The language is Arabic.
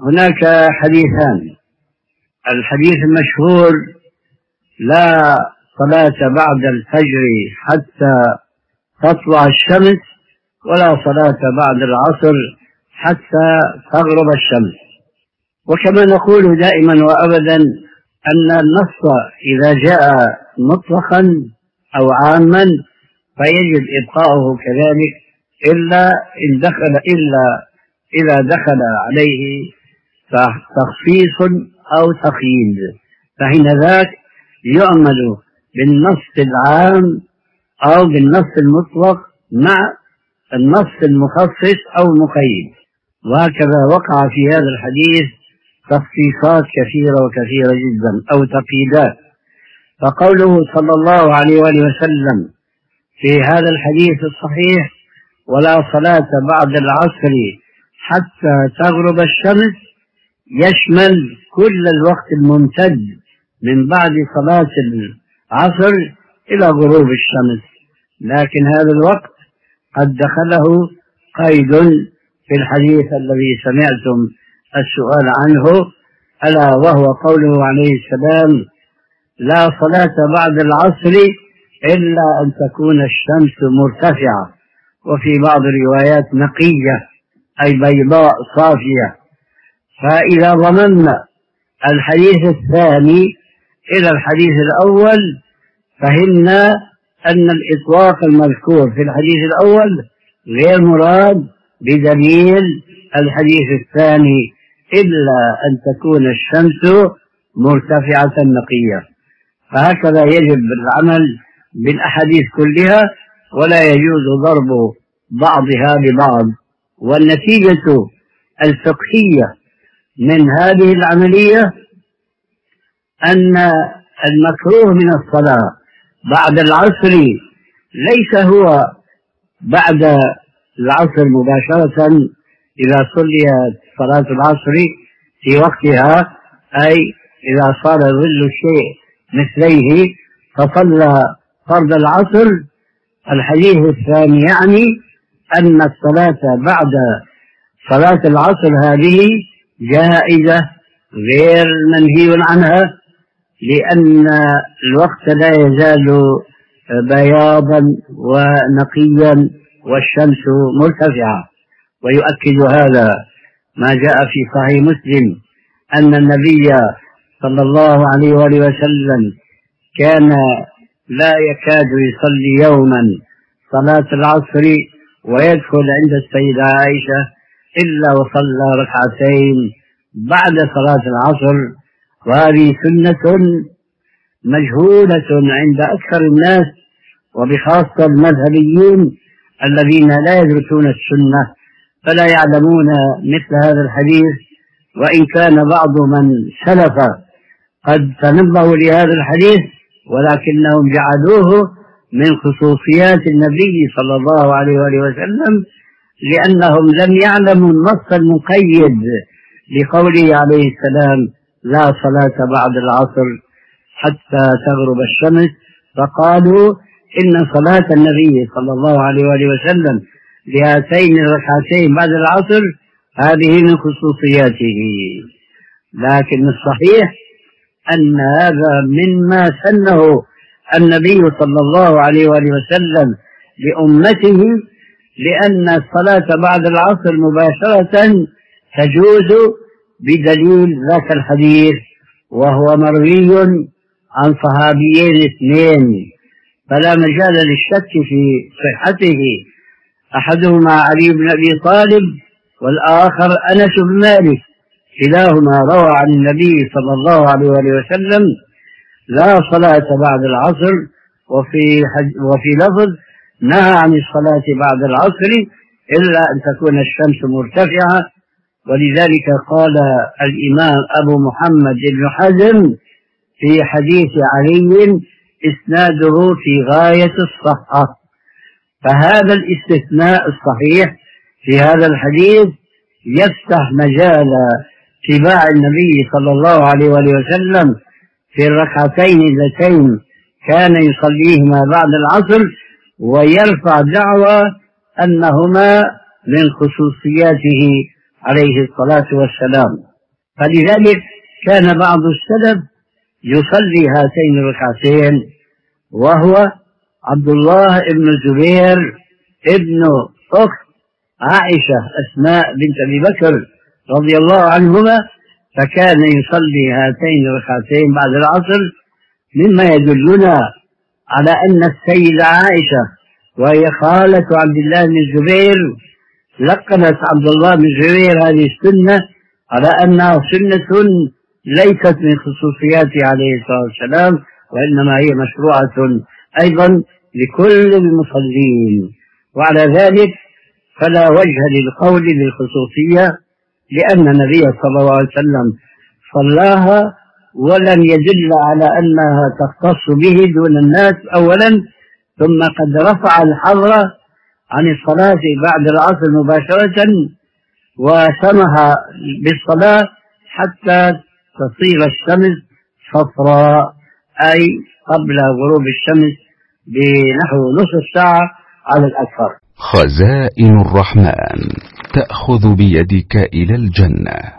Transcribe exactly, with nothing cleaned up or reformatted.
هناك حديثان. الحديث المشهور: لا صلاة بعد الفجر حتى تطلع الشمس، ولا صلاة بعد العصر حتى تغرب الشمس. وكما نقول دائما وأبدا أن النص إذا جاء مطلقا أو عاما فيجب إبقاؤه كذلك، إلا إن دخل إلا إذا دخل عليه تخصيص أو تقييد، فحين ذاك يعمل بالنص العام أو بالنص المطلق مع النص المخصص أو المقيد. وهكذا وقع في هذا الحديث تخصيصات كثيرة وكثيرة جدا أو تقييدات. فقوله صلى الله عليه وآله وسلم في هذا الحديث الصحيح: ولا صلاة بعد العصر حتى تغرب الشمس، يشمل كل الوقت الممتد من بعد صلاة العصر إلى غروب الشمس، لكن هذا الوقت قد دخله قيد في الحديث الذي سمعتم السؤال عنه، ألا وهو قوله عليه السلام: لا صلاة بعد العصر إلا أن تكون الشمس مرتفعة، وفي بعض الروايات نقية أي بيضاء صافية. فإذا ضممنا الحديث الثاني إلى الحديث الأول فهمنا أن الإطلاق المذكور في الحديث الأول غير مراد بدليل الحديث الثاني، إلا أن تكون الشمس مرتفعة نقية. فهكذا يجب العمل بالأحاديث كلها، ولا يجوز ضرب بعضها ببعض. والنتيجة الفقهية من هذه العملية أن المكروه من الصلاة بعد العصر ليس هو بعد العصر مباشرة إذا صليت صلاة العصر في وقتها، أي إذا صار ظل الشيء مثليه فصلى فرض العصر. الحديث الثاني يعني أن الصلاة بعد صلاة العصر هذه جائزة غير منهي عنها، لأن الوقت لا يزال بياضا ونقيا والشمس مرتفعة. ويؤكد هذا ما جاء في صحيح مسلم أن النبي صلى الله عليه وآله وسلم كان لا يكاد يصلي يوما صلاة العصر ويدخل عند السيدة عائشة إلا وصلى ركعتين بعد صلاة العصر. وهذه سنة مجهولة عند أكثر الناس، وبخاصة المذهبيين الذين لا يدرسون السنة فلا يعلمون مثل هذا الحديث. وإن كان بعض من سلف قد تنبهوا لهذا الحديث، ولكنهم جعلوه من خصوصيات النبي صلى الله عليه وآله وسلم، لأنهم لم يعلموا النص المقيد لقوله عليه السلام: لا صلاة بعد العصر حتى تغرب الشمس، فقالوا إن صلاة النبي صلى الله عليه وآله وسلم لهاتين الركعتين بعد العصر هذه من خصوصياته. لكن الصحيح أن هذا مما سنه النبي صلى الله عليه وآله وسلم لأمته، لأن الصلاة بعد العصر مباشرة تجوز بدليل ذاك الحديث، وهو مروي عن صحابيين اثنين فلا مجال للشك في صحته، أحدهما علي بن أبي طالب والآخر أنس بن مالك، كلاهما روى عن النبي صلى الله عليه وسلم: لا صلاة بعد العصر، وفي, وفي لفظ نهى عن الصلاة بعد العصر إلا أن تكون الشمس مرتفعة. ولذلك قال الإمام أبو محمد بن حزم في حديث علي: إسناده في غاية الصحة. فهذا الاستثناء الصحيح في هذا الحديث يفتح مجال اتباع النبي صلى الله عليه وسلم في الركعتين اللتين كان يصليهما بعد العصر، ويرفع دعوى أنهما من خصوصياته عليه الصلاة والسلام. فلذلك كان بعض السلف يصلي هاتين الركعتين، وهو عبد الله بن الزبير ابن أخت عائشة أسماء بنت أبي بكر رضي الله عنهما، فكان يصلي هاتين الركعتين بعد العصر، مما يدلنا على أن السيدة عائشة وهي خالة عبد الله بن الزبير لقنت عبد الله بن الزبير هذه السنة على أنها سنة ليست من خصوصياته عليه الصلاة والسلام، وإنما هي مشروعة أيضا لكل المصلين. وعلى ذلك فلا وجه للقول بالخصوصية، لأن النبي صلى الله عليه وسلم صلاها ولم يدل على أنها تختص به دون الناس أولا، ثم قد رفع الحظر عن الصلاة بعد العصر مباشرة وسمح بالصلاة حتى تصير الشمس صفراء، أي قبل غروب الشمس بنحو نصف ساعة على الأكثر. خزائن الرحمن تأخذ بيدك إلى الجنة.